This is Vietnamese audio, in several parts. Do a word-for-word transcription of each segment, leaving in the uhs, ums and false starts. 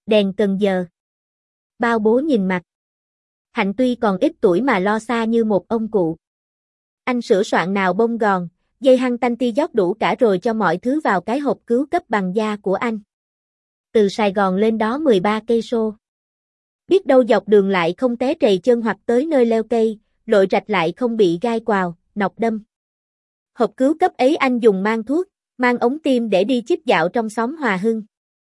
Đèn cần giờ. Bao bố nhìn mặt. Hạnh tuy còn ít tuổi mà lo xa như một ông cụ. Anh sửa soạn nào bông gòn, dây hăng tanh ti dót đủ cả rồi cho mọi thứ vào cái hộp cứu cấp bằng da của anh. Từ Sài Gòn lên đó mười ba cây số. Biết đâu dọc đường lại không té trầy chân hoặc tới nơi leo cây, lội rạch lại không bị gai quào, nọc đâm. Hộp cứu cấp ấy anh dùng mang thuốc, mang ống tiêm để đi chích dạo trong xóm Hòa Hưng.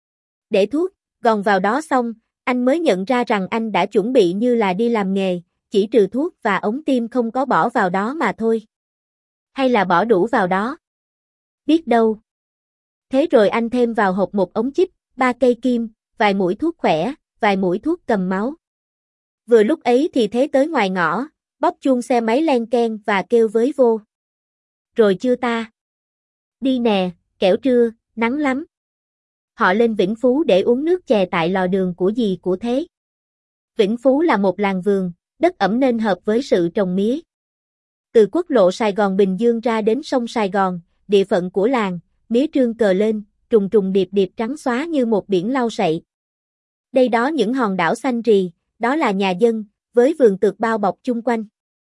Để thuốc, gòn vào đó xong, anh mới nhận ra rằng anh đã chuẩn bị như là đi làm nghề, chỉ trừ thuốc và ống tiêm không có bỏ vào đó mà thôi. Hay là bỏ đủ vào đó? Biết đâu. Thế rồi anh thêm vào hộp một ống chích, ba cây kim, vài mũi thuốc khỏe, vài mũi thuốc cầm máu. Vừa lúc ấy thì Thế tới ngoài ngõ, bóp chuông xe máy len keng và kêu với vô. Rồi chưa ta? Đi nè, kẻo trưa, nắng lắm. Họ lên Vĩnh Phú để uống nước chè tại lò đường của dì của Thế. Vĩnh Phú là một làng vườn, đất ẩm nên hợp với sự trồng mía. Từ quốc lộ Sài Gòn Bình Dương ra đến sông Sài Gòn, địa phận của làng, mía trương cờ lên, trùng trùng điệp điệp trắng xóa như một biển lau sậy. Đây đó những hòn đảo xanh rì, đó là nhà dân, với vườn tược bao bọc chung quanh.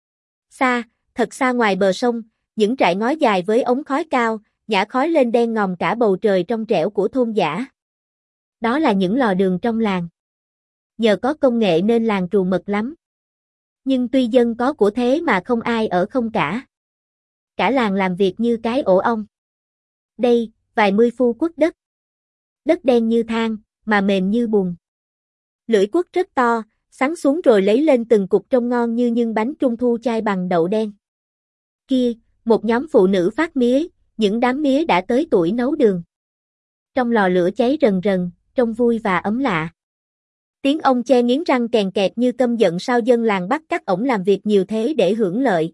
Xa, thật xa ngoài bờ sông, những trại ngói dài với ống khói cao, nhả khói lên đen ngòm cả bầu trời trong trẻo của thôn dã. Đó là những lò đường trong làng. Nhờ có công nghệ nên làng trù mật lắm. Nhưng tuy dân có của thế mà không ai ở không cả. Cả làng làm việc như cái ổ ong. Đây, vài mươi phu quất đất. Đất đen như than, mà mềm như bùn. Lưỡi quất rất to, sắn xuống rồi lấy lên từng cục trông ngon như những bánh trung thu chai bằng đậu đen. Kia, một nhóm phụ nữ phát mía, những đám mía đã tới tuổi nấu đường. Trong lò lửa cháy rần rần, trông vui và ấm lạ. Tiếng ông che nghiến răng kèn kẹt như căm giận sao dân làng bắt các ổng làm việc nhiều thế để hưởng lợi.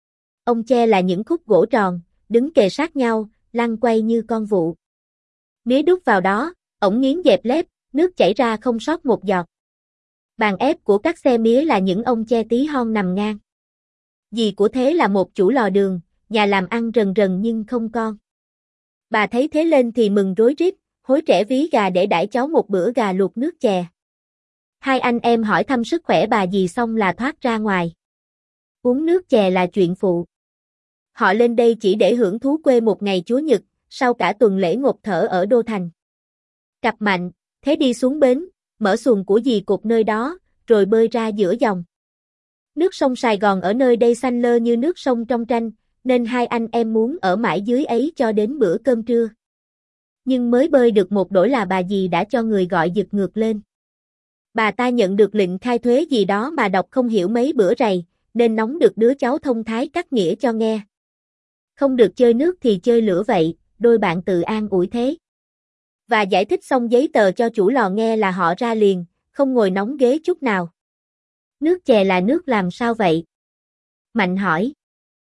Ông che là những khúc gỗ tròn, đứng kề sát nhau, lăn quay như con vụ. Mía đút vào đó, ổng nghiến dẹp lép, nước chảy ra không sót một giọt. Bàn ép của các xe mía là những ông che tí hon nằm ngang. Dì của Thế là một chủ lò đường, nhà làm ăn rần rần nhưng không con. Bà thấy Thế lên thì mừng rối rít, hối trẻ ví gà để đãi cháu một bữa gà luộc nước chè. Hai anh em hỏi thăm sức khỏe bà dì xong là thoát ra ngoài. Uống nước chè là chuyện phụ. Họ lên đây chỉ để hưởng thú quê một ngày Chúa Nhật, sau cả tuần lễ ngộp thở ở Đô Thành. Cặp mạnh, Thế đi xuống bến, mở xuồng của dì cột nơi đó, rồi bơi ra giữa dòng. Nước sông Sài Gòn ở nơi đây xanh lơ như nước sông trong tranh, nên hai anh em muốn ở mãi dưới ấy cho đến bữa cơm trưa. Nhưng mới bơi được một đổi là bà dì đã cho người gọi giật ngược lên. Bà ta nhận được lệnh khai thuế gì đó mà đọc không hiểu mấy bữa rày, nên nóng được đứa cháu thông thái cắt nghĩa cho nghe. Không được chơi nước thì chơi lửa vậy, đôi bạn tự an ủi Thế. Và giải thích xong giấy tờ cho chủ lò nghe là họ ra liền, không ngồi nóng ghế chút nào. Nước chè là nước làm sao vậy? Mạnh hỏi.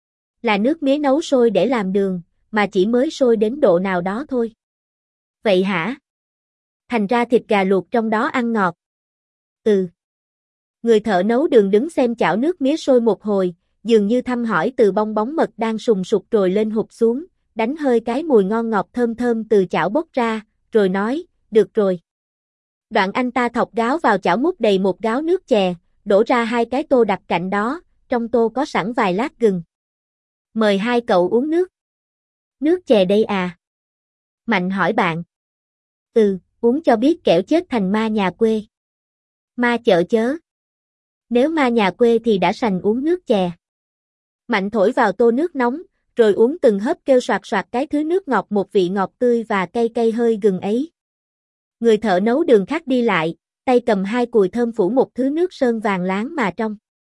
Là nước mía nấu sôi để làm đường, mà chỉ mới sôi đến độ nào đó thôi. Vậy hả? Thành ra thịt gà luộc trong đó ăn ngọt. Ừ. Người thợ nấu đường đứng xem chảo nước mía sôi một hồi, dường như thăm hỏi từ bong bóng mật đang sùng sục rồi lên hụt xuống, đánh hơi cái mùi ngon ngọt thơm thơm từ chảo bốc ra, rồi nói, được rồi. Đoạn anh ta thọc gáo vào chảo múc đầy một gáo nước chè, đổ ra hai cái tô đặt cạnh đó, trong tô có sẵn vài lát gừng. Mời hai cậu uống nước. Nước chè đây à? Mạnh hỏi bạn. Ừ, uống cho biết kẻo chết thành ma nhà quê. Ma chợ chớ. Nếu ma nhà quê thì đã sành uống nước chè. Mạnh thổi vào tô nước nóng, rồi uống từng hớp kêu soạt soạt cái thứ nước ngọt một vị ngọt tươi và cay cay hơi gừng ấy. Người thợ nấu đường khác đi lại, tay cầm hai cùi thơm phủ một thứ nước sơn vàng láng mà trong.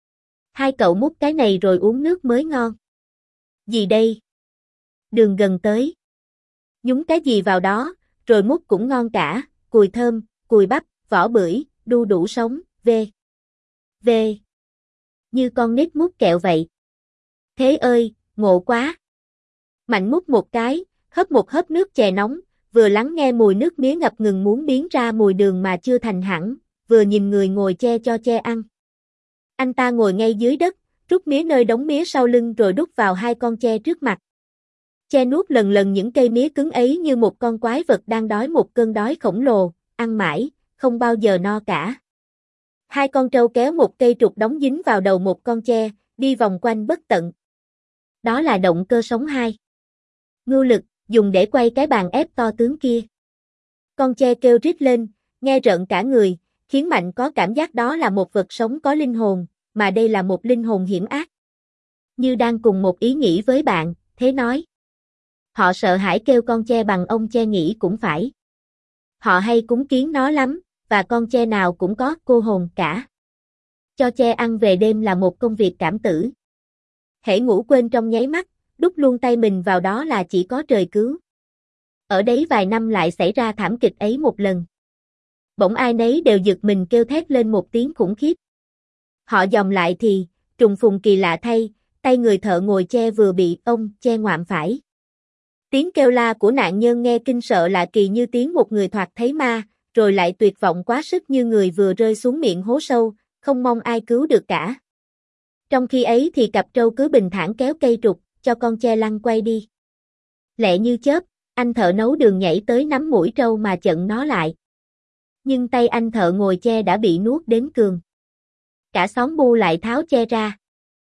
Hai cậu múc cái này rồi uống nước mới ngon. Gì đây? Đường gần tới. Nhúng cái gì vào đó, rồi múc cũng ngon cả, cùi thơm, cùi bắp, vỏ bưởi, đu đủ sống, vê. Vê. Như con nít múc kẹo vậy. Thế ơi, ngộ quá. Mạnh múc một cái, hớp một hớp nước chè nóng, vừa lắng nghe mùi nước mía ngập ngừng muốn biến ra mùi đường mà chưa thành hẳn, vừa nhìn người ngồi che cho che ăn. Anh ta ngồi ngay dưới đất, rút mía nơi đống mía sau lưng rồi đút vào hai con tre trước mặt. Che nuốt lần lần những cây mía cứng ấy như một con quái vật đang đói một cơn đói khổng lồ, ăn mãi, không bao giờ no cả. Hai con trâu kéo một cây trục đóng dính vào đầu một con tre, đi vòng quanh bất tận. Đó là động cơ sống hai. Ngưu lực, dùng để quay cái bàn ép to tướng kia. Con tre kêu rít lên, nghe rợn cả người, khiến Mạnh có cảm giác đó là một vật sống có linh hồn, mà đây là một linh hồn hiểm ác. Như đang cùng một ý nghĩ với bạn, thế nói. Họ sợ hãi kêu con tre bằng ông tre nghĩ cũng phải. Họ hay cúng kiến nó lắm, và con tre nào cũng có cô hồn cả. Cho tre ăn về đêm là một công việc cảm tử. Hễ ngủ quên trong nháy mắt, đút luôn tay mình vào đó là chỉ có trời cứu. Ở đấy vài năm lại xảy ra thảm kịch ấy một lần. Bỗng ai nấy đều giật mình kêu thét lên một tiếng khủng khiếp. Họ dòm lại thì, trùng phùng kỳ lạ thay, tay người thợ ngồi tre vừa bị ông tre ngoạm phải. Tiếng kêu la của nạn nhân nghe kinh sợ lạ kỳ như tiếng một người thoạt thấy ma, rồi lại tuyệt vọng quá sức như người vừa rơi xuống miệng hố sâu, không mong ai cứu được cả. Trong khi ấy thì cặp trâu cứ bình thản kéo cây trục, cho con tre lăn quay đi. Lẹ như chớp, anh thợ nấu đường nhảy tới nắm mũi trâu mà chặn nó lại. Nhưng tay anh thợ ngồi tre đã bị nuốt đến cường. Cả xóm bu lại tháo tre ra.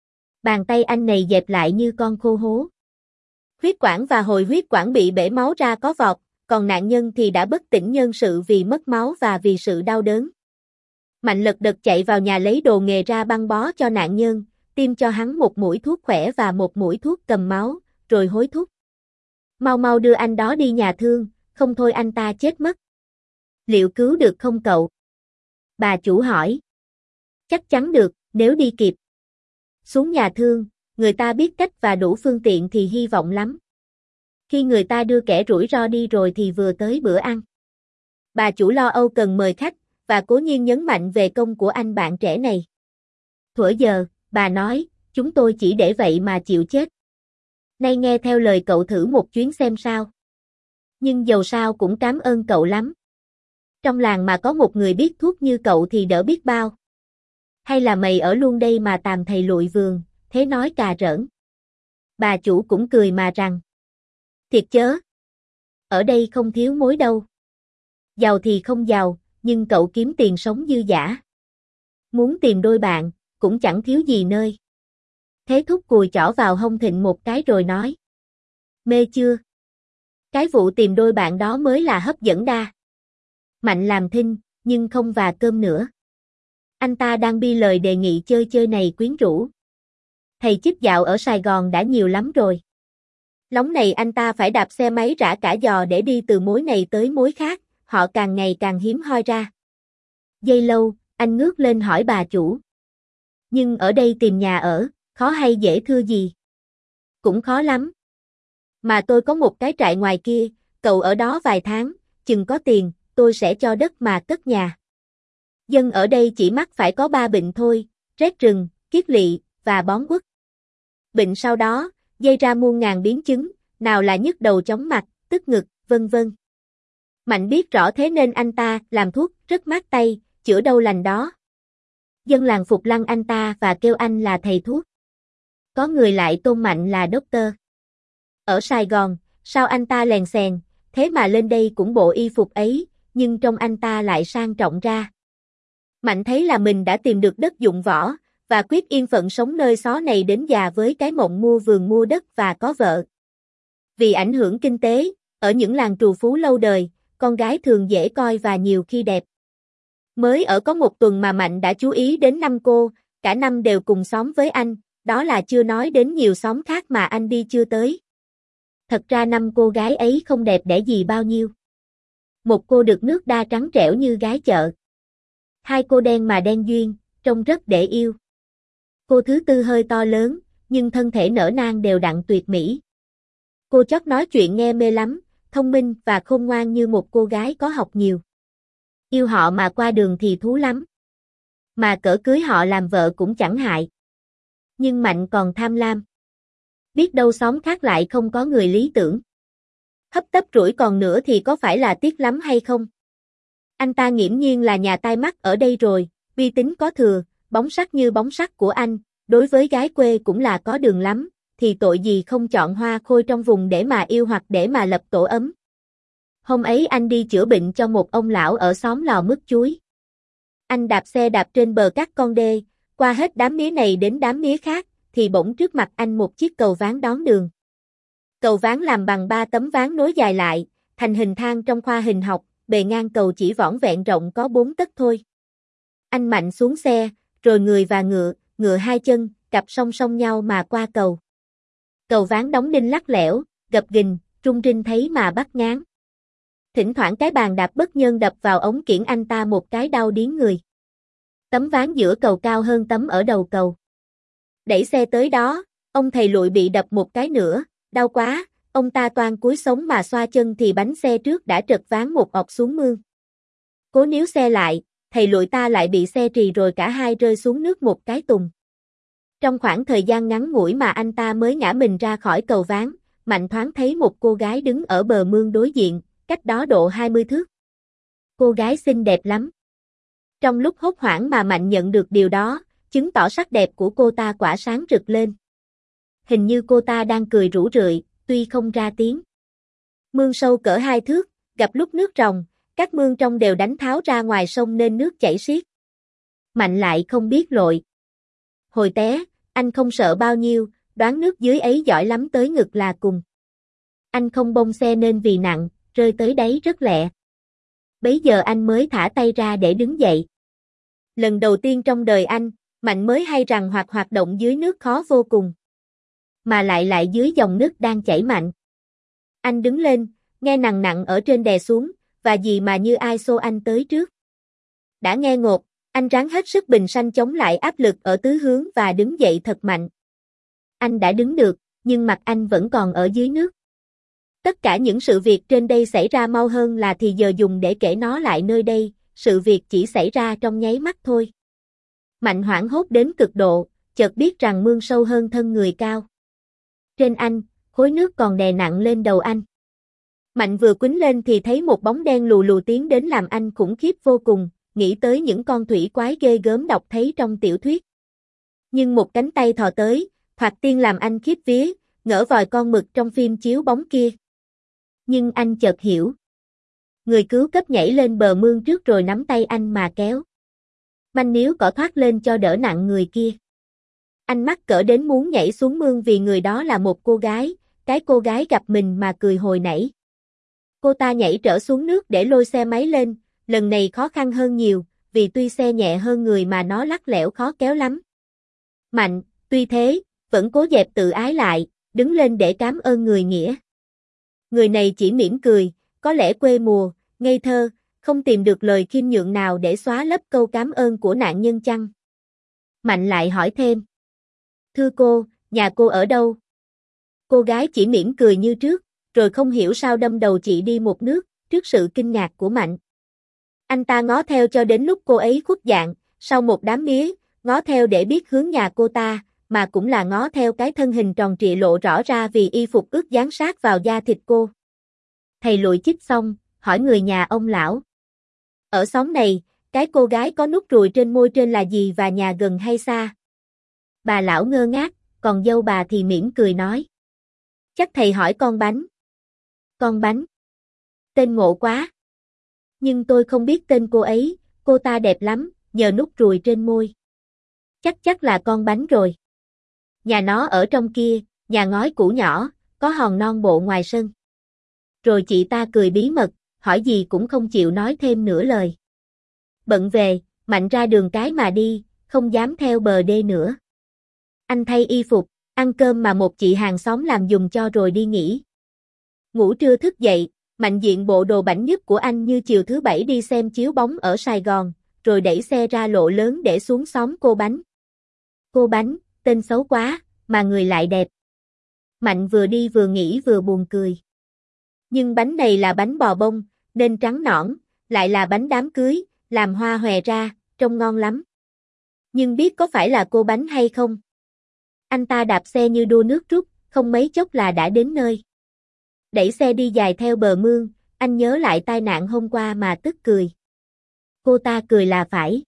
Bàn tay anh này dẹp lại như con khô hố. Huyết quản và hồi huyết quản bị bể máu ra có vọt, còn nạn nhân thì đã bất tỉnh nhân sự vì mất máu và vì sự đau đớn. Mạnh lật đật chạy vào nhà lấy đồ nghề ra băng bó cho nạn nhân, tiêm cho hắn một mũi thuốc khỏe và một mũi thuốc cầm máu, rồi hối thúc. Mau mau đưa anh đó đi nhà thương, không thôi anh ta chết mất. Liệu cứu được không cậu? Bà chủ hỏi. Chắc chắn được, nếu đi kịp. Xuống nhà thương, người ta biết cách và đủ phương tiện thì hy vọng lắm. Khi người ta đưa kẻ rủi ro đi rồi thì vừa tới bữa ăn. Bà chủ lo âu cần mời khách, và cố nhiên nhấn mạnh về công của anh bạn trẻ này. Thuở giờ, bà nói, chúng tôi chỉ để vậy mà chịu chết. Nay nghe theo lời cậu thử một chuyến xem sao. Nhưng dầu sao cũng cảm ơn cậu lắm. Trong làng mà có một người biết thuốc như cậu thì đỡ biết bao. Hay là mày ở luôn đây mà tàm thầy lụi vườn, thế nói cà rỡn. Bà chủ cũng cười mà rằng. Thiệt chớ. Ở đây không thiếu mối đâu. Giàu thì không giàu, nhưng cậu kiếm tiền sống dư dả. Muốn tìm đôi bạn, cũng chẳng thiếu gì nơi. Thế thúc cùi chỏ vào hông Thịnh một cái rồi nói. Mê chưa? Cái vụ tìm đôi bạn đó mới là hấp dẫn đa. Mạnh làm thinh, nhưng không và cơm nữa. Anh ta đang bi lời đề nghị chơi chơi này quyến rũ. Thầy chích dạo ở Sài Gòn đã nhiều lắm rồi. Lóng này anh ta phải đạp xe máy rã cả giò để đi từ mối này tới mối khác, họ càng ngày càng hiếm hoi ra. Giây lâu, anh ngước lên hỏi bà chủ. Nhưng ở đây tìm nhà ở, khó hay dễ thưa gì? Cũng khó lắm. Mà tôi có một cái trại ngoài kia, cậu ở đó vài tháng, chừng có tiền, tôi sẽ cho đất mà cất nhà. Dân ở đây chỉ mắc phải có ba bệnh thôi, rét rừng, kiết lỵ, và bón quất. Bệnh sau đó, gây ra muôn ngàn biến chứng, nào là nhức đầu chóng mặt, tức ngực, vân vân. Mạnh biết rõ thế nên anh ta làm thuốc rất mát tay, chữa đâu lành đó. Dân làng phục lăng anh ta và kêu anh là thầy thuốc. Có người lại tôn Mạnh là doctor. Ở Sài Gòn, sao anh ta lèn xèn, thế mà lên đây cũng bộ y phục ấy, nhưng trong anh ta lại sang trọng ra. Mạnh thấy là mình đã tìm được đất dụng võ, và quyết yên phận sống nơi xó này đến già với cái mộng mua vườn mua đất và có vợ. Vì ảnh hưởng kinh tế, ở những làng trù phú lâu đời, con gái thường dễ coi và nhiều khi đẹp. Mới ở có một tuần mà Mạnh đã chú ý đến năm cô, cả năm đều cùng xóm với anh, đó là chưa nói đến nhiều xóm khác mà anh đi chưa tới. Thật ra năm cô gái ấy không đẹp đẽ gì bao nhiêu. Một cô được nước đa trắng trẻo như gái chợ. Hai cô đen mà đen duyên, trông rất để yêu. Cô thứ tư hơi to lớn, nhưng thân thể nở nang đều đặn tuyệt mỹ. Cô chót nói chuyện nghe mê lắm, thông minh và khôn ngoan như một cô gái có học nhiều. Yêu họ mà qua đường thì thú lắm. Mà cỡ cưới họ làm vợ cũng chẳng hại. Nhưng Mạnh còn tham lam. Biết đâu xóm khác lại không có người lý tưởng. Hấp tấp rủi còn nữa thì có phải là tiếc lắm hay không? Anh ta nghiễm nhiên là nhà tai mắt ở đây rồi, uy tín có thừa, bóng sắc như bóng sắc của anh, đối với gái quê cũng là có đường lắm, thì tội gì không chọn hoa khôi trong vùng để mà yêu hoặc để mà lập tổ ấm. Hôm ấy anh đi chữa bệnh cho một ông lão ở xóm Lò Mứt Chuối. Anh đạp xe đạp trên bờ các con đê, qua hết đám mía này đến đám mía khác, thì bỗng trước mặt anh một chiếc cầu ván đón đường. Cầu ván làm bằng ba tấm ván nối dài lại, thành hình thang trong khoa hình học, bề ngang cầu chỉ vỏn vẹn rộng có bốn tấc thôi. Anh mạnh xuống xe, rồi người và ngựa, ngựa hai chân, cặp song song nhau mà qua cầu. Cầu ván đóng đinh lắc lẻo, gập ghềnh, rung rinh thấy mà bắt ngán. Thỉnh thoảng cái bàn đạp bất nhân đập vào ống kiển anh ta một cái đau điếng người. Tấm ván giữa cầu cao hơn tấm ở đầu cầu. Đẩy xe tới đó, ông thầy lụi bị đập một cái nữa, đau quá, ông ta toan cúi sống mà xoa chân thì bánh xe trước đã trật ván một ọc xuống mương. Cố níu xe lại, thầy lụi ta lại bị xe trì rồi cả hai rơi xuống nước một cái tùng. Trong khoảng thời gian ngắn ngủi mà anh ta mới ngã mình ra khỏi cầu ván, Mạnh thoáng thấy một cô gái đứng ở bờ mương đối diện, cách đó độ hai mươi thước. Cô gái xinh đẹp lắm. Trong lúc hốt hoảng mà Mạnh nhận được điều đó, chứng tỏ sắc đẹp của cô ta quả sáng rực lên. Hình như cô ta đang cười rủ rượi, tuy không ra tiếng. Mương sâu cỡ hai thước, gặp lúc nước ròng, các mương trong đều đánh tháo ra ngoài sông nên nước chảy xiết. Mạnh lại không biết lội. Hồi té, anh không sợ bao nhiêu, đoán nước dưới ấy giỏi lắm tới ngực là cùng. Anh không bông xe nên vì nặng, rơi tới đáy rất lẹ. Bấy giờ anh mới thả tay ra để đứng dậy. Lần đầu tiên trong đời anh, Mạnh mới hay rằng hoạt hoạt động dưới nước khó vô cùng. Mà lại lại dưới dòng nước đang chảy mạnh. Anh đứng lên, nghe nặng nặng ở trên đè xuống, và gì mà như ai xô anh tới trước. Đã nghe ngột, anh ráng hết sức bình sanh chống lại áp lực ở tứ hướng và đứng dậy thật mạnh. Anh đã đứng được, nhưng mặt anh vẫn còn ở dưới nước. Tất cả những sự việc trên đây xảy ra mau hơn là thì giờ dùng để kể nó lại nơi đây, sự việc chỉ xảy ra trong nháy mắt thôi. Mạnh hoảng hốt đến cực độ, chợt biết rằng mương sâu hơn thân người cao. Trên anh, khối nước còn đè nặng lên đầu anh. Mạnh vừa quýnh lên thì thấy một bóng đen lù lù tiến đến làm anh khủng khiếp vô cùng, nghĩ tới những con thủy quái ghê gớm đọc thấy trong tiểu thuyết. Nhưng một cánh tay thò tới, thoạt tiên làm anh khiếp vía, ngỡ vòi con mực trong phim chiếu bóng kia. Nhưng anh chợt hiểu. Người cứu cấp nhảy lên bờ mương trước rồi nắm tay anh mà kéo. Manh níu cỏ thoát lên cho đỡ nặng người kia. Anh mắc cỡ đến muốn nhảy xuống mương vì người đó là một cô gái, cái cô gái gặp mình mà cười hồi nãy. Cô ta nhảy trở xuống nước để lôi xe máy lên, lần này khó khăn hơn nhiều, vì tuy xe nhẹ hơn người mà nó lắc lẻo khó kéo lắm. Mạnh, tuy thế, vẫn cố dẹp tự ái lại, đứng lên để cám ơn người nghĩa. Người này chỉ mỉm cười, có lẽ quê mùa, ngây thơ, không tìm được lời khiêm nhượng nào để xóa lấp câu cám ơn của nạn nhân chăng? Mạnh lại hỏi thêm. Thưa cô, nhà cô ở đâu? Cô gái chỉ mỉm cười như trước, rồi không hiểu sao đâm đầu chị đi một nước, trước sự kinh ngạc của Mạnh. Anh ta ngó theo cho đến lúc cô ấy khuất dạng, sau một đám mía, ngó theo để biết hướng nhà cô ta, mà cũng là ngó theo cái thân hình tròn trịa lộ rõ ra vì y phục ướt dán sát vào da thịt cô. Thầy lụi chích xong, hỏi người nhà ông lão. Ở xóm này, cái cô gái có nút ruồi trên môi trên là gì và nhà gần hay xa? Bà lão ngơ ngác, còn dâu bà thì mỉm cười nói. Chắc thầy hỏi con bánh. Con bánh. Tên ngộ quá. Nhưng tôi không biết tên cô ấy, cô ta đẹp lắm, nhờ nút ruồi trên môi. Chắc chắc là con bánh rồi. Nhà nó ở trong kia, nhà ngói cũ nhỏ, có hòn non bộ ngoài sân. Rồi chị ta cười bí mật, hỏi gì cũng không chịu nói thêm nửa lời. Bận về, Mạnh ra đường cái mà đi, không dám theo bờ đê nữa. Anh thay y phục, ăn cơm mà một chị hàng xóm làm giùm cho rồi đi nghỉ. Ngủ trưa thức dậy, Mạnh diện bộ đồ bảnh nhất của anh như chiều thứ bảy đi xem chiếu bóng ở Sài Gòn, rồi đẩy xe ra lộ lớn để xuống xóm cô bánh. Cô bánh, tên xấu quá, mà người lại đẹp. Mạnh vừa đi vừa nghĩ vừa buồn cười. Nhưng bánh này là bánh bò bông, nên trắng nõn, lại là bánh đám cưới, làm hoa hòe ra, trông ngon lắm. Nhưng biết có phải là cô bánh hay không? Anh ta đạp xe như đua nước rút, không mấy chốc là đã đến nơi. Đẩy xe đi dài theo bờ mương, anh nhớ lại tai nạn hôm qua mà tức cười. Cô ta cười là phải.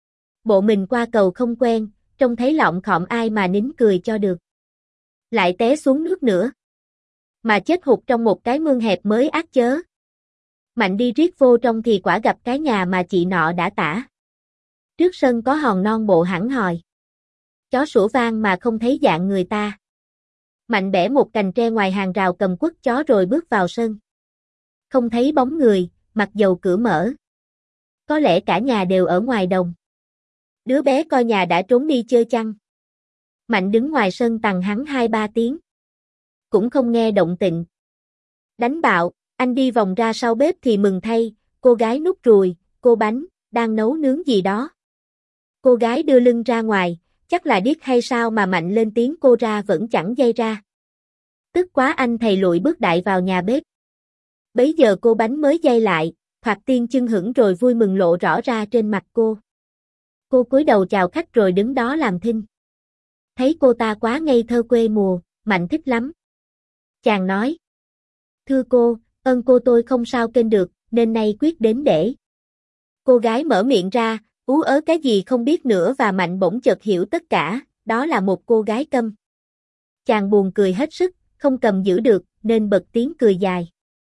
Bộ mình qua cầu không quen, trông thấy lọng khọm ai mà nín cười cho được. Lại té xuống nước nữa. Mà chết hụt trong một cái mương hẹp mới ác chớ. Mạnh đi riết vô trong thì quả gặp cái nhà mà chị nọ đã tả. Trước sân có hòn non bộ hẳn hòi. Chó sủa vang mà không thấy dạng người ta. Mạnh bẻ một cành tre ngoài hàng rào cầm quất chó rồi bước vào sân. Không thấy bóng người, mặc dầu cửa mở. Có lẽ cả nhà đều ở ngoài đồng. Đứa bé coi nhà đã trốn đi chơi chăng. Mạnh đứng ngoài sân tằng hắn hai ba tiếng. Cũng không nghe động tĩnh. Đánh bạo, anh đi vòng ra sau bếp thì mừng thay, cô gái nút ruồi, cô Bánh, đang nấu nướng gì đó. Cô gái đưa lưng ra ngoài, chắc là điếc hay sao mà Mạnh lên tiếng cô ra vẫn chẳng dây ra. Tức quá anh thầy lụi bước đại vào nhà bếp. Bấy giờ cô Bánh mới dây lại, thoạt tiên chưng hửng rồi vui mừng lộ rõ ra trên mặt cô. Cô cúi đầu chào khách rồi đứng đó làm thinh. Thấy cô ta quá ngây thơ quê mùa, Mạnh thích lắm. Chàng nói. Thưa cô, ơn cô tôi không sao kênh được, nên nay quyết đến để. Cô gái mở miệng ra, ú ớ cái gì không biết nữa và Mạnh bỗng chợt hiểu tất cả, đó là một cô gái câm. Chàng buồn cười hết sức, không cầm giữ được, nên bật tiếng cười dài.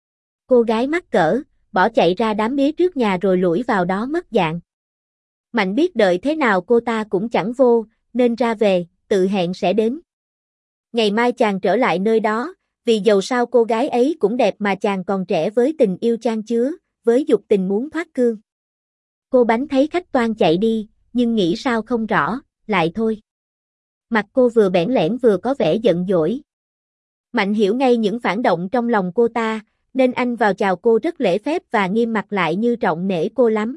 Cô gái mắc cỡ, bỏ chạy ra đám mía trước nhà rồi lủi vào đó mất dạng. Mạnh biết đợi thế nào cô ta cũng chẳng vô, nên ra về, tự hẹn sẽ đến. Ngày mai chàng trở lại nơi đó, vì dầu sao cô gái ấy cũng đẹp mà chàng còn trẻ với tình yêu chan chứa, với dục tình muốn thoát cương. Cô Bánh thấy khách toan chạy đi, nhưng nghĩ sao không rõ, lại thôi. Mặt cô vừa bẽn lẽn vừa có vẻ giận dỗi. Mạnh hiểu ngay những phản động trong lòng cô ta, nên anh vào chào cô rất lễ phép và nghiêm mặt lại như trọng nể cô lắm.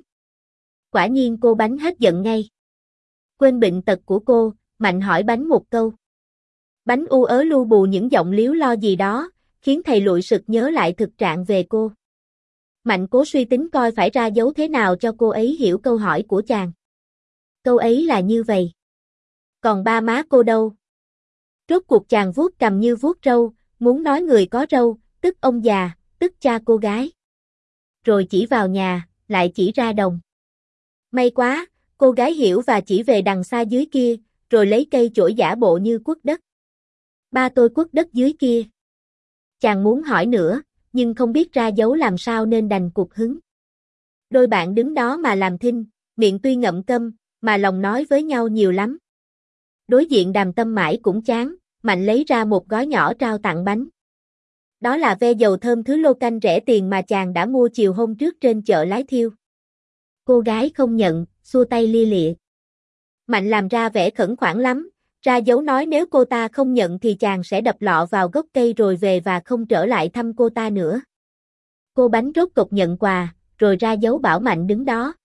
Quả nhiên cô Bánh hết giận ngay. Quên bệnh tật của cô, Mạnh hỏi Bánh một câu. Bánh u ớ lu bù những giọng líu lo gì đó, khiến thầy lụi sực nhớ lại thực trạng về cô. Mạnh cố suy tính coi phải ra dấu thế nào cho cô ấy hiểu câu hỏi của chàng. Câu ấy là như vậy. Còn ba má cô đâu? Rốt cuộc chàng vuốt cằm như vuốt râu, muốn nói người có râu, tức ông già, tức cha cô gái. Rồi chỉ vào nhà, lại chỉ ra đồng. May quá, cô gái hiểu và chỉ về đằng xa dưới kia, rồi lấy cây chổi giả bộ như quất đất. Ba tôi quất đất dưới kia. Chàng muốn hỏi nữa, nhưng không biết ra dấu làm sao nên đành cục hứng. Đôi bạn đứng đó mà làm thinh, miệng tuy ngậm câm, mà lòng nói với nhau nhiều lắm. Đối diện đàm tâm mãi cũng chán, Mạnh lấy ra một gói nhỏ trao tặng Bánh. Đó là ve dầu thơm thứ lô canh rẻ tiền mà chàng đã mua chiều hôm trước trên chợ Lái Thiêu. Cô gái không nhận, xua tay lia lịa. Mạnh làm ra vẻ khẩn khoản lắm, ra dấu nói nếu cô ta không nhận thì chàng sẽ đập lọ vào gốc cây rồi về và không trở lại thăm cô ta nữa. Cô Bánh rốt cục nhận quà, rồi ra dấu bảo Mạnh đứng đó.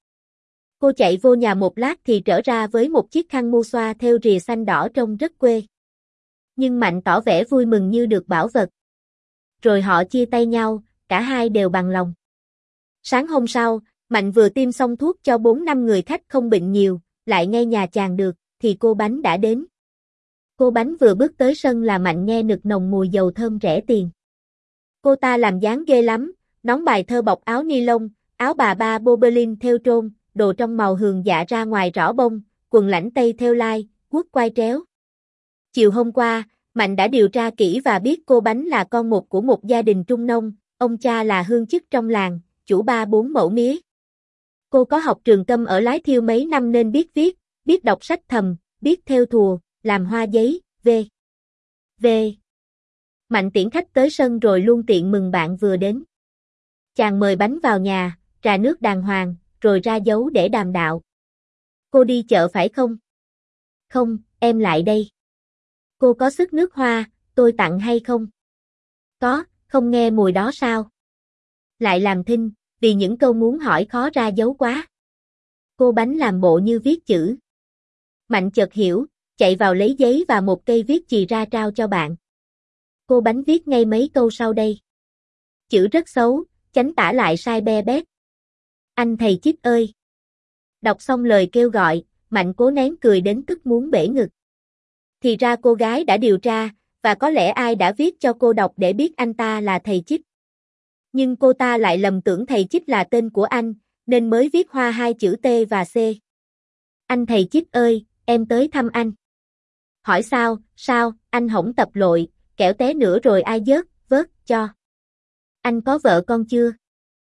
Cô chạy vô nhà một lát thì trở ra với một chiếc khăn mu xoa thêu rìa xanh đỏ trông rất quê. Nhưng Mạnh tỏ vẻ vui mừng như được bảo vật. Rồi họ chia tay nhau, cả hai đều bằng lòng. Sáng hôm sau, Mạnh vừa tiêm xong thuốc cho bốn năm người khách không bệnh nhiều, lại ngay nhà chàng được, thì cô Bánh đã đến. Cô Bánh vừa bước tới sân là Mạnh nghe nực nồng mùi dầu thơm rẻ tiền. Cô ta làm dáng ghê lắm, nón bài thơ bọc áo ni lông, áo bà ba Boberlin thêu trôn, đồ trong màu hường dạ ra ngoài rõ bông, quần lãnh tây thêu lai, guốc quai tréo. Chiều hôm qua, Mạnh đã điều tra kỹ và biết cô Bánh là con một của một gia đình trung nông, ông cha là hương chức trong làng, chủ ba bốn mẫu mía. Cô có học trường câm ở Lái Thiêu mấy năm nên biết viết, biết đọc sách thầm, biết thêu thùa, làm hoa giấy, v. v. Mạnh tiễn khách tới sân rồi luôn tiện mừng bạn vừa đến. Chàng mời Bánh vào nhà, trà nước đàng hoàng, rồi ra dấu để đàm đạo. Cô đi chợ phải không? Không, em lại đây. Cô có sức nước hoa, tôi tặng hay không? Có, không nghe mùi đó sao? Lại làm thinh, vì những câu muốn hỏi khó ra dấu quá. Cô Bánh làm bộ như viết chữ. Mạnh chợt hiểu, chạy vào lấy giấy và một cây viết chì ra trao cho bạn. Cô Bánh viết ngay mấy câu sau đây. Chữ rất xấu, chánh tả lại sai be bét. Anh thầy chích ơi! Đọc xong lời kêu gọi, Mạnh cố nén cười đến tức muốn bể ngực. Thì ra cô gái đã điều tra, và có lẽ ai đã viết cho cô đọc để biết anh ta là thầy chích. Nhưng cô ta lại lầm tưởng thầy chích là tên của anh, nên mới viết hoa hai chữ T và C. Anh thầy chích ơi, em tới thăm anh. Hỏi sao, sao, anh hổng tập lội, kẻo té nữa rồi ai vớt, vớt cho. Anh có vợ con chưa?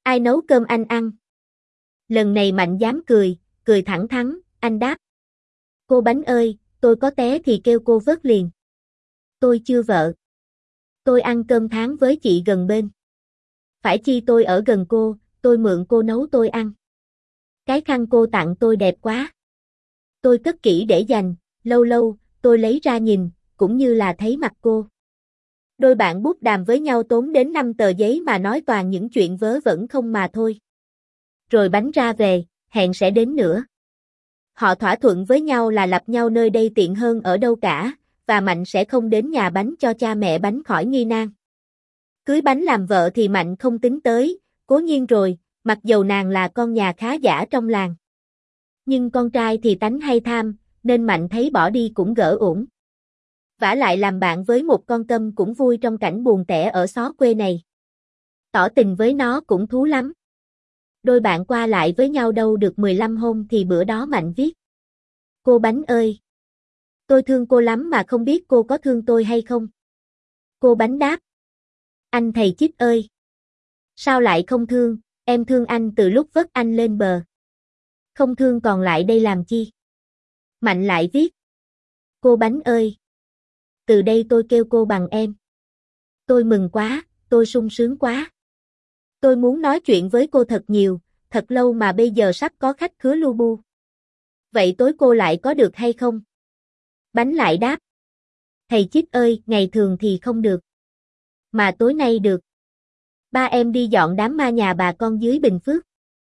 Ai nấu cơm anh ăn? Lần này Mạnh dám cười, cười thẳng thắn, anh đáp. Cô Bánh ơi, tôi có té thì kêu cô vớt liền. Tôi chưa vợ. Tôi ăn cơm tháng với chị gần bên. Phải chi tôi ở gần cô, tôi mượn cô nấu tôi ăn. Cái khăn cô tặng tôi đẹp quá. Tôi cất kỹ để dành, lâu lâu, tôi lấy ra nhìn, cũng như là thấy mặt cô. Đôi bạn bút đàm với nhau tốn đến năm tờ giấy mà nói toàn những chuyện vớ vẩn không mà thôi. Rồi Bánh ra về, hẹn sẽ đến nữa. Họ thỏa thuận với nhau là lập nhau nơi đây tiện hơn ở đâu cả, và Mạnh sẽ không đến nhà Bánh cho cha mẹ Bánh khỏi nghi nan. Cưới Bánh làm vợ thì Mạnh không tính tới, cố nhiên rồi, mặc dầu nàng là con nhà khá giả trong làng. Nhưng con trai thì tánh hay tham, nên Mạnh thấy bỏ đi cũng gỡ ổn. Vả lại làm bạn với một con câm cũng vui trong cảnh buồn tẻ ở xó quê này. Tỏ tình với nó cũng thú lắm. Đôi bạn qua lại với nhau đâu được mười lăm hôm thì bữa đó Mạnh viết. Cô Bánh ơi! Tôi thương cô lắm mà không biết cô có thương tôi hay không? Cô Bánh đáp. Anh thầy chích ơi! Sao lại không thương, em thương anh từ lúc vớt anh lên bờ. Không thương còn lại đây làm chi? Mạnh lại viết. Cô Bánh ơi! Từ đây tôi kêu cô bằng em. Tôi mừng quá, tôi sung sướng quá. Tôi muốn nói chuyện với cô thật nhiều, thật lâu mà bây giờ sắp có khách khứa lu bu. Vậy tối cô lại có được hay không? Bánh lại đáp. Thầy chích ơi, ngày thường thì không được. Mà tối nay được. Ba em đi dọn đám ma nhà bà con dưới Bình Phước.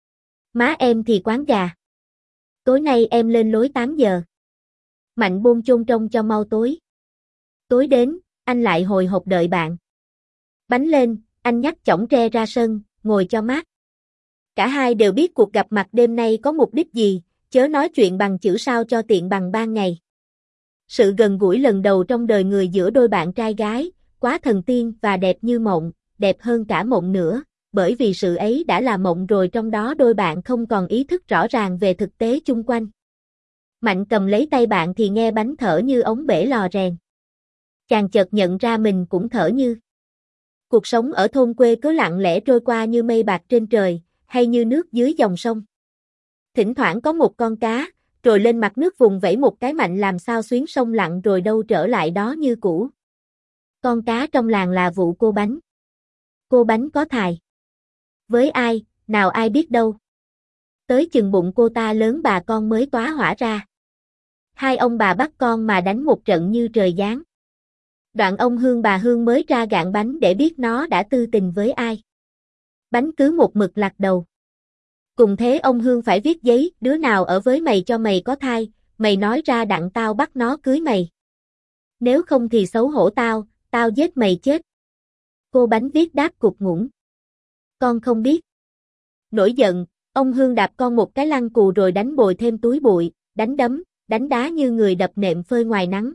Má em thì quán gà. Tối nay em lên lối tám giờ. Mạnh bôn chôn trông cho mau tối. Tối đến, anh lại hồi hộp đợi bạn. Bánh lên, anh nhắc chõng tre ra sân, ngồi cho mát. Cả hai đều biết cuộc gặp mặt đêm nay có mục đích gì, chớ nói chuyện bằng chữ sao cho tiện bằng ban ngày. Sự gần gũi lần đầu trong đời người giữa đôi bạn trai gái, quá thần tiên và đẹp như mộng, đẹp hơn cả mộng nữa, bởi vì sự ấy đã là mộng rồi, trong đó đôi bạn không còn ý thức rõ ràng về thực tế chung quanh. Mạnh cầm lấy tay bạn thì nghe Bánh thở như ống bể lò rèn. Chàng chợt nhận ra mình cũng thở như. Cuộc sống ở thôn quê cứ lặng lẽ trôi qua như mây bạc trên trời, hay như nước dưới dòng sông. Thỉnh thoảng có một con cá, rồi lên mặt nước vùng vẫy một cái mạnh làm sao xuyến sông lặng rồi đâu trở lại đó như cũ. Con cá trong làng là vụ cô Bánh. Cô Bánh có thai. Với ai, nào ai biết đâu. Tới chừng bụng cô ta lớn bà con mới tóa hỏa ra. Hai ông bà bắt con mà đánh một trận như trời giáng. Đoạn ông Hương bà Hương mới ra gạn Bánh để biết nó đã tư tình với ai. Bánh cứ một mực lắc đầu. Cùng thế ông Hương phải viết giấy, đứa nào ở với mày cho mày có thai, mày nói ra đặng tao bắt nó cưới mày. Nếu không thì xấu hổ tao, tao giết mày chết. Cô Bánh viết đáp cục ngủng. Con không biết. Nổi giận, ông Hương đạp con một cái lăn cù rồi đánh bồi thêm túi bụi, đánh đấm, đánh đá như người đập nệm phơi ngoài nắng.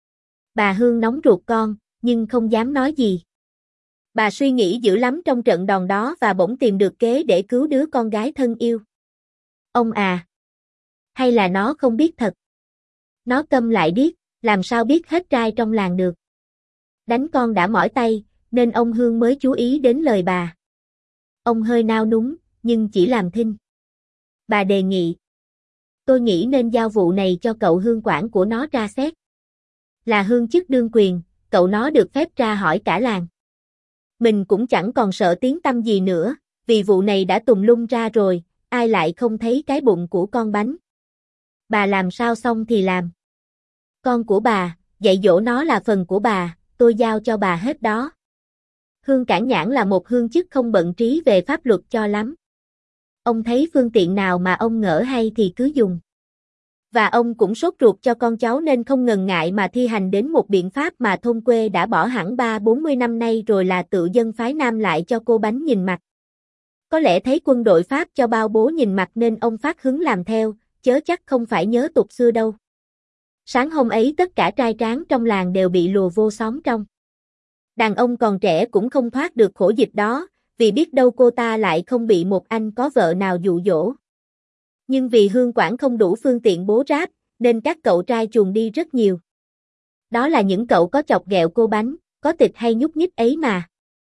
Bà Hương nóng ruột con, nhưng không dám nói gì. Bà suy nghĩ dữ lắm trong trận đòn đó và bỗng tìm được kế để cứu đứa con gái thân yêu. Ông à! Hay là nó không biết thật? Nó câm lại điếc, làm sao biết hết trai trong làng được? Đánh con đã mỏi tay, nên ông Hương mới chú ý đến lời bà. Ông hơi nao núng, nhưng chỉ làm thinh. Bà đề nghị. Tôi nghĩ nên giao vụ này cho cậu Hương quản của nó tra xét. Là hương chức đương quyền, cậu nó được phép tra hỏi cả làng. Mình cũng chẳng còn sợ tiếng tăm gì nữa, vì vụ này đã tùm lum ra rồi, ai lại không thấy cái bụng của con Bánh. Bà làm sao xong thì làm. Con của bà, dạy dỗ nó là phần của bà, tôi giao cho bà hết đó. Hương Cảng Nhãn là một hương chức không bận trí về pháp luật cho lắm. Ông thấy phương tiện nào mà ông ngỡ hay thì cứ dùng. Và ông cũng sốt ruột cho con cháu nên không ngần ngại mà thi hành đến một biện pháp mà thôn quê đã bỏ hẳn ba bốn mươi năm nay rồi, là tự dân phái nam lại cho cô Bánh nhìn mặt. Có lẽ thấy quân đội Pháp cho bao bố nhìn mặt nên ông phát hứng làm theo, chớ chắc không phải nhớ tục xưa đâu. Sáng hôm ấy tất cả trai tráng trong làng đều bị lùa vô xóm trong. Đàn ông còn trẻ cũng không thoát được khổ dịch đó, vì biết đâu cô ta lại không bị một anh có vợ nào dụ dỗ. Nhưng vì Hương quản không đủ phương tiện bố ráp, nên các cậu trai chuồn đi rất nhiều. Đó là những cậu có chọc ghẹo cô Bánh, có tịch hay nhúc nhích ấy mà.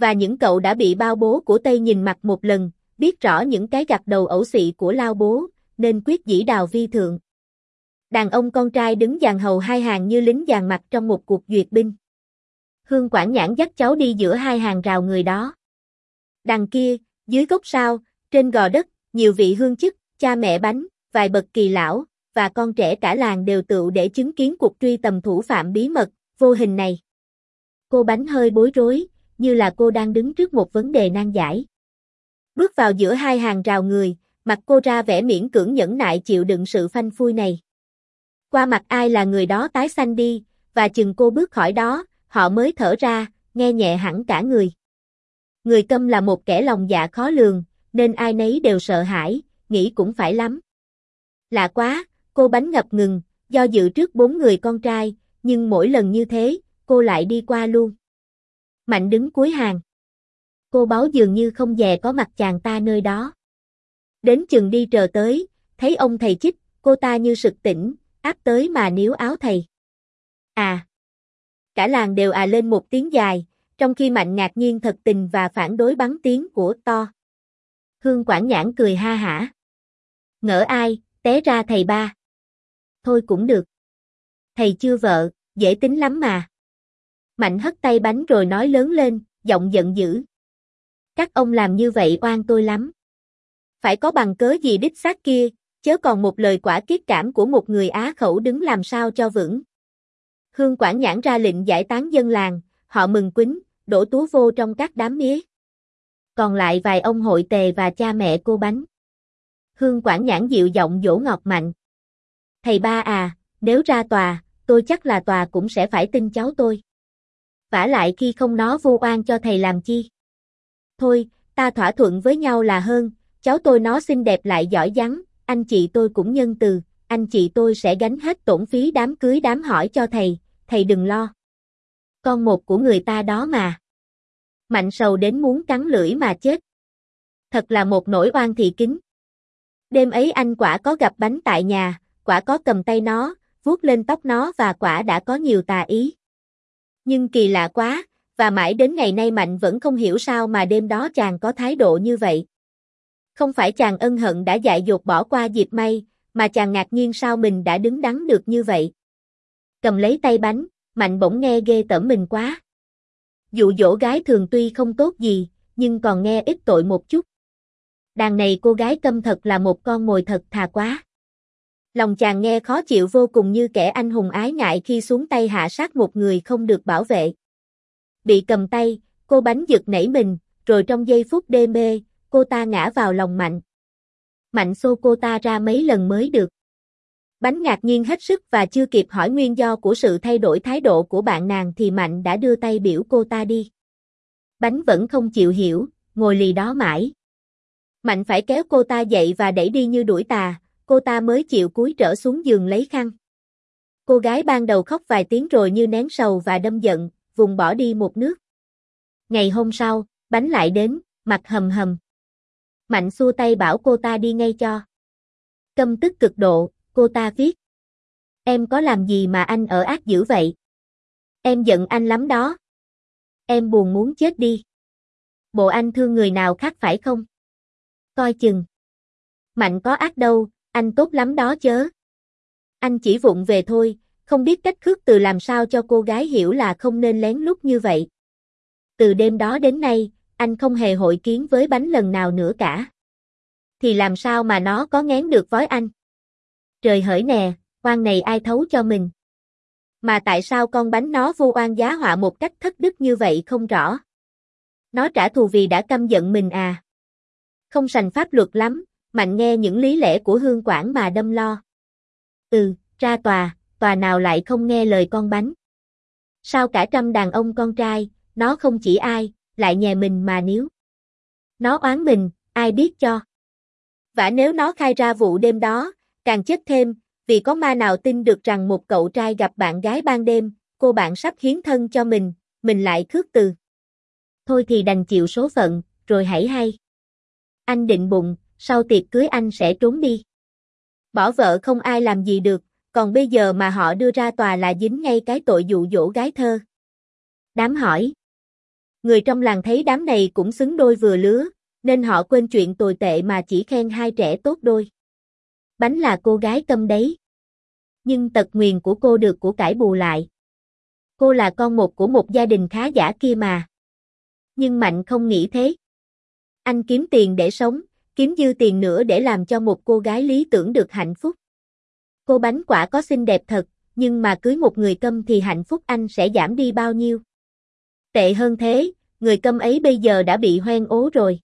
Và những cậu đã bị bao bố của Tây nhìn mặt một lần, biết rõ những cái gặt đầu ẩu xị của lao bố, nên quyết dĩ đào vi thượng. Đàn ông con trai đứng dàn hầu hai hàng như lính dàn mặt trong một cuộc duyệt binh. Hương Quảng Nhãn dắt cháu đi giữa hai hàng rào người đó. Đằng kia, dưới gốc sao, trên gò đất, nhiều vị hương chức, cha mẹ Bánh, vài bậc kỳ lão, và con trẻ cả làng đều tựu để chứng kiến cuộc truy tầm thủ phạm bí mật, vô hình này. Cô Bánh hơi bối rối, như là cô đang đứng trước một vấn đề nan giải. Bước vào giữa hai hàng rào người, mặt cô ra vẻ miễn cưỡng nhẫn nại chịu đựng sự phanh phui này. Qua mặt ai là người đó tái xanh đi, và chừng cô bước khỏi đó, họ mới thở ra, nghe nhẹ hẳn cả người. Người câm là một kẻ lòng dạ khó lường, nên ai nấy đều sợ hãi, nghĩ cũng phải lắm. Lạ quá, cô Bánh ngập ngừng, do dự trước bốn người con trai, nhưng mỗi lần như thế, cô lại đi qua luôn. Mạnh đứng cuối hàng. Cô Báu dường như không dè có mặt chàng ta nơi đó. Đến chừng đi trờ tới, thấy ông thầy chích, cô ta như sực tỉnh, áp tới mà níu áo thầy. À! Cả làng đều à lên một tiếng dài, trong khi Mạnh ngạc nhiên thật tình và phản đối bắn tiếng của to. Hương Quảng Nhãn cười ha hả. Ngỡ ai, té ra thầy ba. Thôi cũng được. Thầy chưa vợ, dễ tính lắm mà. Mạnh hất tay Bánh rồi nói lớn lên, giọng giận dữ. Các ông làm như vậy oan tôi lắm. Phải có bằng cớ gì đích xác kia, chớ còn một lời quả kiết cảm của một người Á khẩu đứng làm sao cho vững. Hương Quảng Nhãn ra lệnh giải tán dân làng, họ mừng quýnh, đổ túa vô trong các đám mía. Còn lại vài ông hội tề và cha mẹ cô Bánh. Hương Quảng Nhãn dịu giọng dỗ ngọt Mạnh. Thầy ba à, nếu ra tòa, tôi chắc là tòa cũng sẽ phải tin cháu tôi. Vả lại khi không nó vu oan cho thầy làm chi. Thôi, ta thỏa thuận với nhau là hơn, cháu tôi nó xinh đẹp lại giỏi giắng, anh chị tôi cũng nhân từ, anh chị tôi sẽ gánh hết tổn phí đám cưới đám hỏi cho thầy, thầy đừng lo. Con một của người ta đó mà. Mạnh sầu đến muốn cắn lưỡi mà chết. Thật là một nỗi oan thị kính. Đêm ấy anh quả có gặp Bánh tại nhà, quả có cầm tay nó, vuốt lên tóc nó và quả đã có nhiều tà ý. Nhưng kỳ lạ quá, và mãi đến ngày nay Mạnh vẫn không hiểu sao mà đêm đó chàng có thái độ như vậy. Không phải chàng ân hận đã dại dột bỏ qua dịp may, mà chàng ngạc nhiên sao mình đã đứng đắn được như vậy. Cầm lấy tay Bánh, Mạnh bỗng nghe ghê tởm mình quá. Dụ dỗ gái thường tuy không tốt gì, nhưng còn nghe ít tội một chút. Đàn này cô gái câm thật là một con mồi thật thà quá. Lòng chàng nghe khó chịu vô cùng như kẻ anh hùng ái ngại khi xuống tay hạ sát một người không được bảo vệ. Bị cầm tay, cô Bánh giật nảy mình, rồi trong giây phút đê mê, cô ta ngã vào lòng Mạnh. Mạnh xô cô ta ra mấy lần mới được. Bánh ngạc nhiên hết sức và chưa kịp hỏi nguyên do của sự thay đổi thái độ của bạn nàng thì Mạnh đã đưa tay biểu cô ta đi. Bánh vẫn không chịu hiểu, ngồi lì đó mãi. Mạnh phải kéo cô ta dậy và đẩy đi như đuổi tà, cô ta mới chịu cúi trở xuống giường lấy khăn. Cô gái ban đầu khóc vài tiếng rồi như nén sầu và đâm giận, vùng bỏ đi một nước. Ngày hôm sau, Bánh lại đến, mặt hầm hầm. Mạnh xua tay bảo cô ta đi ngay cho. Căm tức cực độ, cô ta viết. Em có làm gì mà anh ở ác dữ vậy? Em giận anh lắm đó. Em buồn muốn chết đi. Bộ anh thương người nào khác phải không? Coi chừng. Mạnh có ác đâu, anh tốt lắm đó chớ. Anh chỉ vụng về thôi, không biết cách khước từ làm sao cho cô gái hiểu là không nên lén lút như vậy. Từ đêm đó đến nay, anh không hề hội kiến với Bánh lần nào nữa cả. Thì làm sao mà nó có ngén được vói anh? Trời hỡi nè, oan này ai thấu cho mình? Mà tại sao con Bánh nó vu oan giá họa một cách thất đức như vậy không rõ? Nó trả thù vì đã căm giận mình à? Không sành pháp luật lắm, Mạnh nghe những lý lẽ của Hương Quảng mà đâm lo. Ừ, ra tòa, tòa nào lại không nghe lời con Bánh? Sao cả trăm đàn ông con trai, nó không chỉ ai, lại nhè mình mà níu. Nó oán mình, ai biết cho. Và nếu nó khai ra vụ đêm đó, càng chết thêm, vì có ma nào tin được rằng một cậu trai gặp bạn gái ban đêm, cô bạn sắp hiến thân cho mình, mình lại khước từ. Thôi thì đành chịu số phận, rồi hãy hay. Anh định bụng, sau tiệc cưới anh sẽ trốn đi. Bỏ vợ không ai làm gì được, còn bây giờ mà họ đưa ra tòa là dính ngay cái tội dụ dỗ gái thơ. Đám hỏi. Người trong làng thấy đám này cũng xứng đôi vừa lứa, nên họ quên chuyện tồi tệ mà chỉ khen hai trẻ tốt đôi. Bánh là cô gái câm đấy. Nhưng tật nguyền của cô được của cải bù lại. Cô là con một của một gia đình khá giả kia mà. Nhưng Mạnh không nghĩ thế. Anh kiếm tiền để sống, kiếm dư tiền nữa để làm cho một cô gái lý tưởng được hạnh phúc. Cô bánh quả có xinh đẹp thật, nhưng mà cưới một người câm thì hạnh phúc anh sẽ giảm đi bao nhiêu. Tệ hơn thế, người câm ấy bây giờ đã bị hoen ố rồi.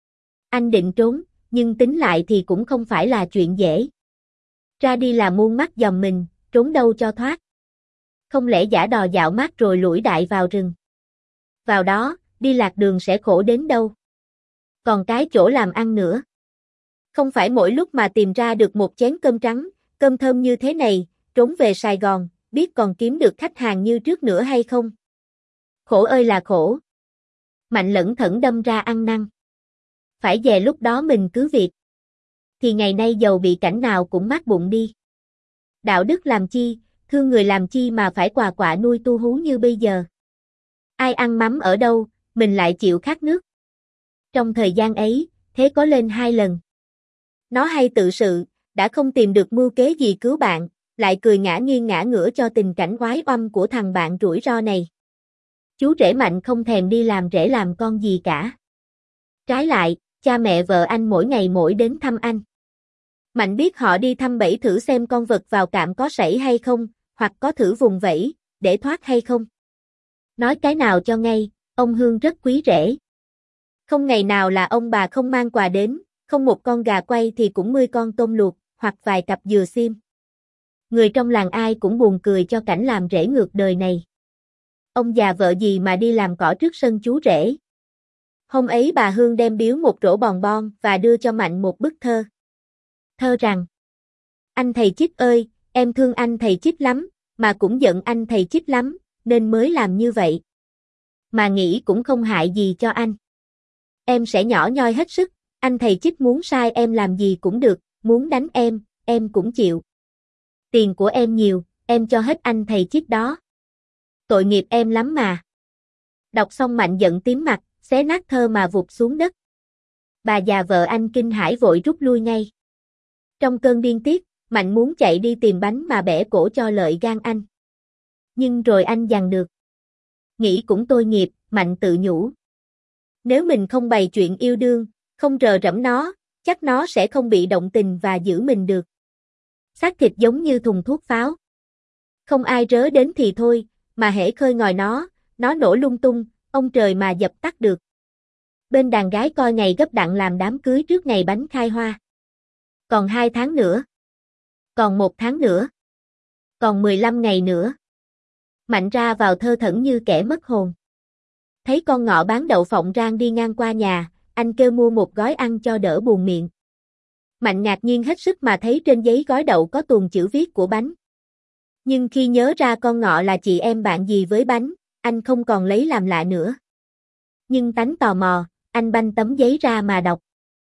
Anh định trốn, nhưng tính lại thì cũng không phải là chuyện dễ. Ra đi là muôn mắt dòm mình, trốn đâu cho thoát. Không lẽ giả đò dạo mát rồi lủi đại vào rừng. Vào đó, đi lạc đường sẽ khổ đến đâu. Còn cái chỗ làm ăn nữa. Không phải mỗi lúc mà tìm ra được một chén cơm trắng, cơm thơm như thế này, trốn về Sài Gòn, biết còn kiếm được khách hàng như trước nữa hay không? Khổ ơi là khổ. Mạnh lẩn thẩn đâm ra ăn năn. Phải về lúc đó mình cứ việc. Thì ngày nay giàu bị cảnh nào cũng mát bụng đi. Đạo đức làm chi, thương người làm chi mà phải quà quạ nuôi tu hú như bây giờ. Ai ăn mắm ở đâu, mình lại chịu khát nước. Trong thời gian ấy, thế có lên hai lần. Nó hay tự sự, đã không tìm được mưu kế gì cứu bạn, lại cười ngã nghiêng ngã ngửa cho tình cảnh oái oăm của thằng bạn rủi ro này. Chú rể Mạnh không thèm đi làm rể làm con gì cả. Trái lại, cha mẹ vợ anh mỗi ngày mỗi đến thăm anh. Mạnh biết họ đi thăm bẫy thử xem con vật vào cạm có sảy hay không, hoặc có thử vùng vẫy, để thoát hay không. Nói cái nào cho ngay, ông Hương rất quý rể. Không ngày nào là ông bà không mang quà đến, không một con gà quay thì cũng mươi con tôm luộc, hoặc vài cặp dừa xiêm. Người trong làng ai cũng buồn cười cho cảnh làm rể ngược đời này. Ông già vợ gì mà đi làm cỏ trước sân chú rể. Hôm ấy bà Hương đem biếu một rổ bòn bon và đưa cho Mạnh một bức thơ. Thơ rằng: Anh thầy Chích ơi, em thương anh thầy Chích lắm, mà cũng giận anh thầy Chích lắm, nên mới làm như vậy. Mà nghĩ cũng không hại gì cho anh. Em sẽ nhỏ nhoi hết sức, anh thầy Chích muốn sai em làm gì cũng được, muốn đánh em, em cũng chịu. Tiền của em nhiều, em cho hết anh thầy Chích đó. Tội nghiệp em lắm mà. Đọc xong Mạnh giận tím mặt, xé nát thơ mà vụt xuống đất. Bà già vợ anh kinh hãi vội rút lui ngay. Trong cơn điên tiết, Mạnh muốn chạy đi tìm bánh mà bẻ cổ cho lợi gan anh. Nhưng rồi anh dằn được. Nghĩ cũng tôi nghiệp, Mạnh tự nhủ. Nếu mình không bày chuyện yêu đương, không rờ rẫm nó, chắc nó sẽ không bị động tình và giữ mình được. Xác thịt giống như thùng thuốc pháo. Không ai rớ đến thì thôi, mà hễ khơi ngòi nó, nó nổ lung tung, ông trời mà dập tắt được. Bên đàn gái coi ngày gấp đặng làm đám cưới trước ngày bánh khai hoa. Còn hai tháng nữa. Còn một tháng nữa. Còn mười lăm ngày nữa. Mạnh ra vào thơ thẩn như kẻ mất hồn. Thấy con ngọ bán đậu phộng rang đi ngang qua nhà, anh kêu mua một gói ăn cho đỡ buồn miệng. Mạnh ngạc nhiên hết sức mà thấy trên giấy gói đậu có tuồng chữ viết của bánh. Nhưng khi nhớ ra con ngọ là chị em bạn gì với bánh, anh không còn lấy làm lạ nữa. Nhưng tánh tò mò, anh banh tấm giấy ra mà đọc.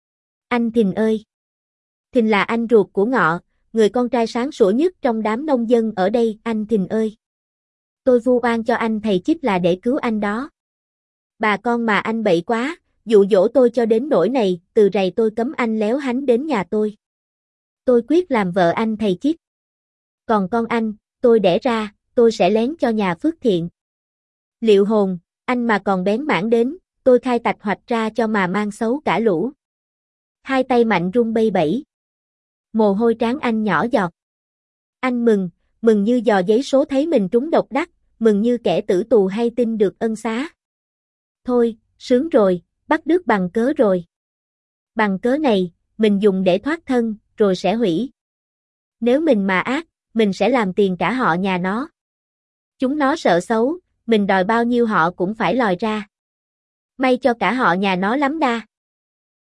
Anh Thìn ơi! Thìn là anh ruột của Ngọ, người con trai sáng sủa nhất trong đám nông dân ở đây, anh Thìn ơi! Tôi vu oan cho anh thầy Chích là để cứu anh đó. Bà con mà anh bậy quá, dụ dỗ tôi cho đến nỗi này, từ rày tôi cấm anh léo hánh đến nhà tôi. Tôi quyết làm vợ anh thầy Chích. Còn con anh, tôi đẻ ra, tôi sẽ lén cho nhà phước thiện. Liệu hồn, anh mà còn bén mảng đến, tôi khai tạch hoạch ra cho mà mang xấu cả lũ. Hai tay Mạnh run bay bẩy. Mồ hôi trán anh nhỏ giọt. Anh mừng, mừng như dò giấy số thấy mình trúng độc đắc, mừng như kẻ tử tù hay tin được ân xá. Thôi, sướng rồi, bắt đứt bằng cớ rồi. Bằng cớ này, mình dùng để thoát thân, rồi sẽ hủy. Nếu mình mà ác, mình sẽ làm tiền cả họ nhà nó. Chúng nó sợ xấu, mình đòi bao nhiêu họ cũng phải lòi ra. May cho cả họ nhà nó lắm đa.